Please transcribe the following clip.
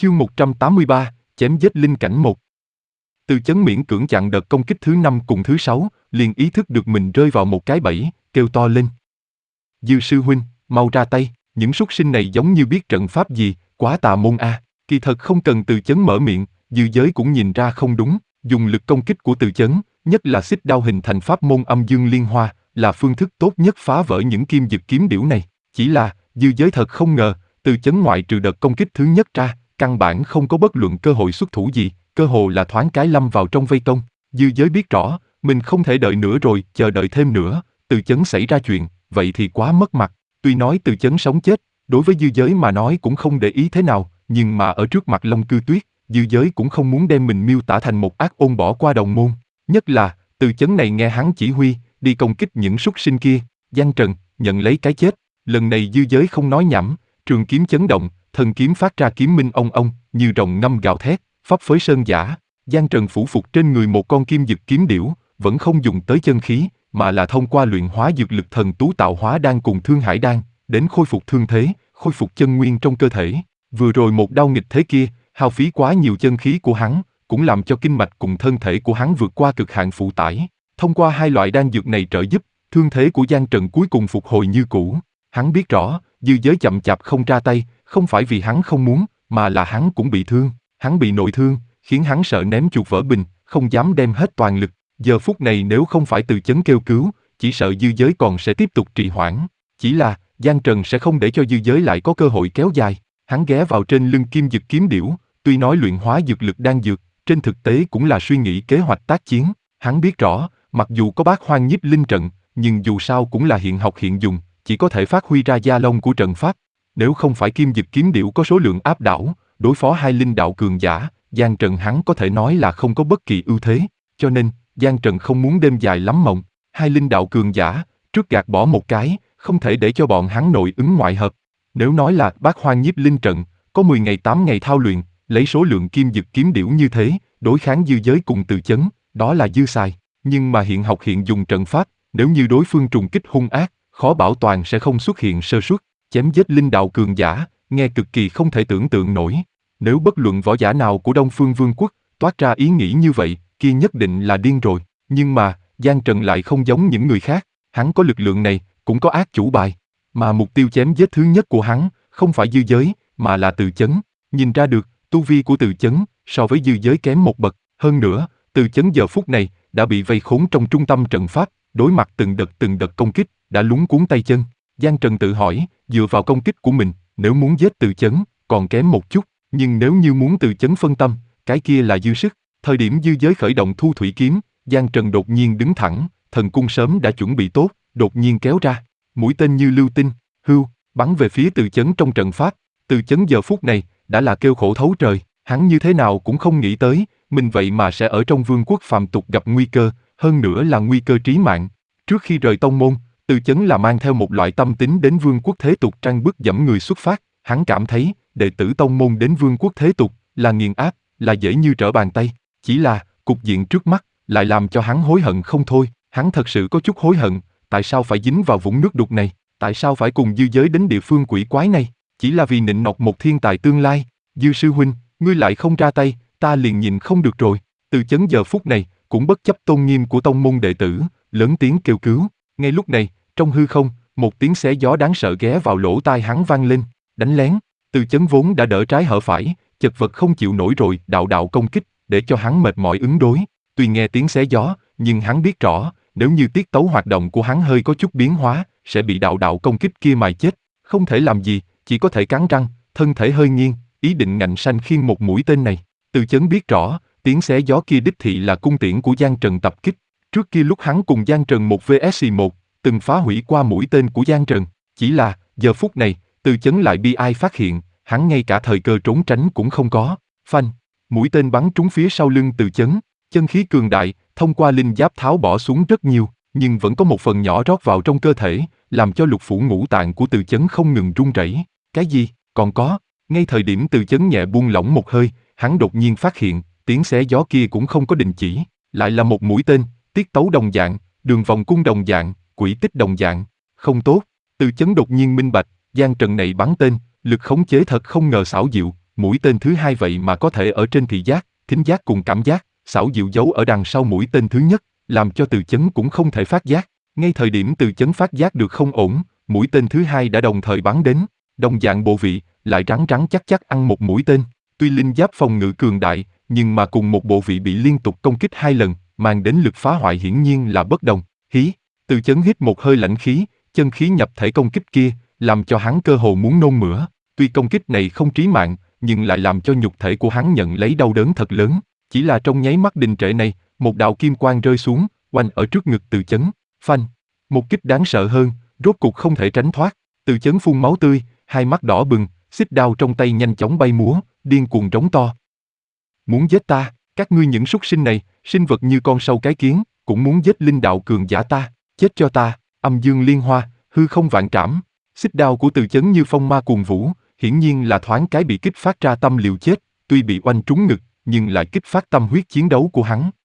Chương 183, chém giết linh cảnh 1. Từ Chấn miễn cưỡng chặn đợt công kích thứ 5 cùng thứ 6, liền ý thức được mình rơi vào một cái bẫy, kêu to lên. Dư sư huynh, mau ra tay, những súc sinh này giống như biết trận pháp gì, quá tà môn a. Kỳ thật không cần Từ Chấn mở miệng, Dư Giới cũng nhìn ra không đúng, dùng lực công kích của Từ Chấn, nhất là xích đao hình thành pháp môn âm dương liên hoa, là phương thức tốt nhất phá vỡ những kim dực kiếm điểu này. Chỉ là, Dư Giới thật không ngờ, Từ Chấn ngoại trừ đợt công kích thứ nhất ra, căn bản không có bất luận cơ hội xuất thủ gì, cơ hồ là thoáng cái lâm vào trong vây công. Dư Giới biết rõ, mình không thể đợi nữa rồi, chờ đợi thêm nữa, Từ Chấn xảy ra chuyện, vậy thì quá mất mặt. Tuy nói Từ Chấn sống chết, đối với Dư Giới mà nói cũng không để ý thế nào, nhưng mà ở trước mặt Long Cư Tuyết, Dư Giới cũng không muốn đem mình miêu tả thành một ác ôn bỏ qua đồng môn. Nhất là, Từ Chấn này nghe hắn chỉ huy, đi công kích những súc sinh kia, Giang Trần, nhận lấy cái chết. Lần này Dư Giới không nói nhảm, trường kiếm chấn động, thần kiếm phát ra kiếm minh ong ong, như rồng ngâm gào thét, phấp phới sơn giả. Giang Trần phủ phục trên người một con kim dực kiếm điểu, vẫn không dùng tới chân khí, mà là thông qua luyện hóa dược lực thần tú tạo hóa đan cùng thương hải đan, đến khôi phục thương thế, khôi phục chân nguyên trong cơ thể. Vừa rồi một đao nghịch thế kia, hao phí quá nhiều chân khí của hắn, cũng làm cho kinh mạch cùng thân thể của hắn vượt qua cực hạn phụ tải. Thông qua hai loại đan dược này trợ giúp, thương thế của Giang Trần cuối cùng phục hồi như cũ. Hắn biết rõ, Dư Giới chậm chạp không ra tay, không phải vì hắn không muốn, mà là hắn cũng bị thương. Hắn bị nội thương, khiến hắn sợ ném chuột vỡ bình, không dám đem hết toàn lực. Giờ phút này nếu không phải Từ Chấn kêu cứu, chỉ sợ Dư Giới còn sẽ tiếp tục trì hoãn. Chỉ là, Giang Trần sẽ không để cho Dư Giới lại có cơ hội kéo dài. Hắn ghé vào trên lưng kim dực kiếm điểu, tuy nói luyện hóa dược lực đan dược, trên thực tế cũng là suy nghĩ kế hoạch tác chiến. Hắn biết rõ, mặc dù có Bát Hoang Nhiếp Linh trận, nhưng dù sao cũng là hiện học hiện dùng, chỉ có thể phát huy ra gia lông của trận pháp. Nếu không phải kim dực kiếm điểu có số lượng áp đảo, đối phó hai linh đạo cường giả, Giang Trần hắn có thể nói là không có bất kỳ ưu thế. Cho nên, Giang Trần không muốn đêm dài lắm mộng. Hai linh đạo cường giả, trước gạt bỏ một cái, không thể để cho bọn hắn nội ứng ngoại hợp. Nếu nói là Bát Hoang Nhiếp Linh trận, có 10 ngày 8 ngày thao luyện, lấy số lượng kim dực kiếm điểu như thế, đối kháng Dư Giới cùng Từ Chấn, đó là dư xài. Nhưng mà hiện học hiện dùng trận pháp, nếu như đối phương trùng kích hung ác, khó bảo toàn sẽ không xuất hiện sơ suất. Chém giết linh đạo cường giả, nghe cực kỳ không thể tưởng tượng nổi. Nếu bất luận võ giả nào của Đông Phương Vương quốc toát ra ý nghĩ như vậy, kia nhất định là điên rồi. Nhưng mà, Giang Trần lại không giống những người khác, hắn có lực lượng này, cũng có ác chủ bài. Mà mục tiêu chém giết thứ nhất của hắn, không phải Dư Giới, mà là Từ Chấn. Nhìn ra được, tu vi của Từ Chấn, so với Dư Giới kém một bậc. Hơn nữa, Từ Chấn giờ phút này, đã bị vây khốn trong trung tâm trận pháp, đối mặt từng đợt công kích, đã luống cuống tay chân. Giang Trần tự hỏi, dựa vào công kích của mình, nếu muốn giết Từ Chấn, còn kém một chút, nhưng nếu như muốn Từ Chấn phân tâm, cái kia là dư sức. Thời điểm Dư Giới khởi động thu thủy kiếm, Giang Trần đột nhiên đứng thẳng, thần cung sớm đã chuẩn bị tốt, đột nhiên kéo ra, mũi tên như lưu tinh, bắn về phía Từ Chấn trong trận pháp. Từ Chấn giờ phút này, đã là kêu khổ thấu trời, hắn như thế nào cũng không nghĩ tới, mình vậy mà sẽ ở trong vương quốc phàm tục gặp nguy cơ, hơn nữa là nguy cơ trí mạng. Trước khi rời tông môn, Từ Chấn là mang theo một loại tâm tính đến vương quốc thế tục trăng bước dẫm người xuất phát, hắn cảm thấy, đệ tử tông môn đến vương quốc thế tục, là nghiền áp, là dễ như trở bàn tay. Chỉ là, cục diện trước mắt, lại làm cho hắn hối hận không thôi. Hắn thật sự có chút hối hận, tại sao phải dính vào vũng nước đục này, tại sao phải cùng Dư Giới đến địa phương quỷ quái này, chỉ là vì nịnh nọt một thiên tài tương lai. Dư sư huynh, ngươi lại không ra tay, ta liền nhìn không được rồi. Từ Chấn giờ phút này, cũng bất chấp tôn nghiêm của tông môn đệ tử, lớn tiếng kêu cứu. Ngay lúc này, trong hư không, một tiếng xé gió đáng sợ ghé vào lỗ tai hắn vang lên, đánh lén. Từ Chấn vốn đã đỡ trái hở phải, chật vật không chịu nổi rồi, đạo công kích, để cho hắn mệt mỏi ứng đối. Tuy nghe tiếng xé gió, nhưng hắn biết rõ, nếu như tiết tấu hoạt động của hắn hơi có chút biến hóa, sẽ bị đạo công kích kia mài chết. Không thể làm gì, chỉ có thể cắn răng, thân thể hơi nghiêng, ý định ngạnh sanh khiêng một mũi tên này. Từ Chấn biết rõ, tiếng xé gió kia đích thị là cung tiễn của Giang Trần tập kích. Trước kia lúc hắn cùng Giang Trần 1 vs 1, từng phá hủy qua mũi tên của Giang Trần. Chỉ là, giờ phút này, Từ Chấn lại bi ai phát hiện, hắn ngay cả thời cơ trốn tránh cũng không có. Phanh, mũi tên bắn trúng phía sau lưng Từ Chấn, chân khí cường đại, thông qua linh giáp tháo bỏ xuống rất nhiều, nhưng vẫn có một phần nhỏ rót vào trong cơ thể, làm cho lục phủ ngũ tạng của Từ Chấn không ngừng run rẩy. Cái gì? Còn có, ngay thời điểm Từ Chấn nhẹ buông lỏng một hơi, hắn đột nhiên phát hiện, tiếng xé gió kia cũng không có đình chỉ, lại là một mũi tên, tiết tấu đồng dạng, đường vòng cung đồng dạng, quỹ tích đồng dạng. Không tốt, Từ Chấn đột nhiên minh bạch, Giang Trần này bắn tên, lực khống chế thật không ngờ xảo diệu, mũi tên thứ hai vậy mà có thể ở trên thị giác, thính giác cùng cảm giác, xảo diệu giấu ở đằng sau mũi tên thứ nhất, làm cho Từ Chấn cũng không thể phát giác. Ngay thời điểm Từ Chấn phát giác được không ổn, mũi tên thứ hai đã đồng thời bắn đến, đồng dạng bộ vị, lại rắn rắn chắc chắc ăn một mũi tên. Tuy linh giáp phòng ngự cường đại, nhưng mà cùng một bộ vị bị liên tục công kích 2 lần, mang đến lực phá hoại hiển nhiên là bất đồng. Hí, Từ Chấn hít một hơi lãnh khí, chân khí nhập thể công kích kia, làm cho hắn cơ hồ muốn nôn mửa. Tuy công kích này không trí mạng, nhưng lại làm cho nhục thể của hắn nhận lấy đau đớn thật lớn. Chỉ là trong nháy mắt đình trệ này, một đạo kim quang rơi xuống, oanh ở trước ngực Từ Chấn. Phanh, một kích đáng sợ hơn, rốt cục không thể tránh thoát. Từ Chấn phun máu tươi, hai mắt đỏ bừng, xích đao trong tay nhanh chóng bay múa, điên cuồng rống to. Muốn giết ta, các ngươi những súc sinh này, sinh vật như con sâu cái kiến, cũng muốn giết linh đạo cường giả ta, chết cho ta, âm dương liên hoa, hư không vạn trảm. Xích đao của Từ Chấn như phong ma cuồng vũ, hiển nhiên là thoáng cái bị kích phát ra tâm liều chết, tuy bị oanh trúng ngực, nhưng lại kích phát tâm huyết chiến đấu của hắn.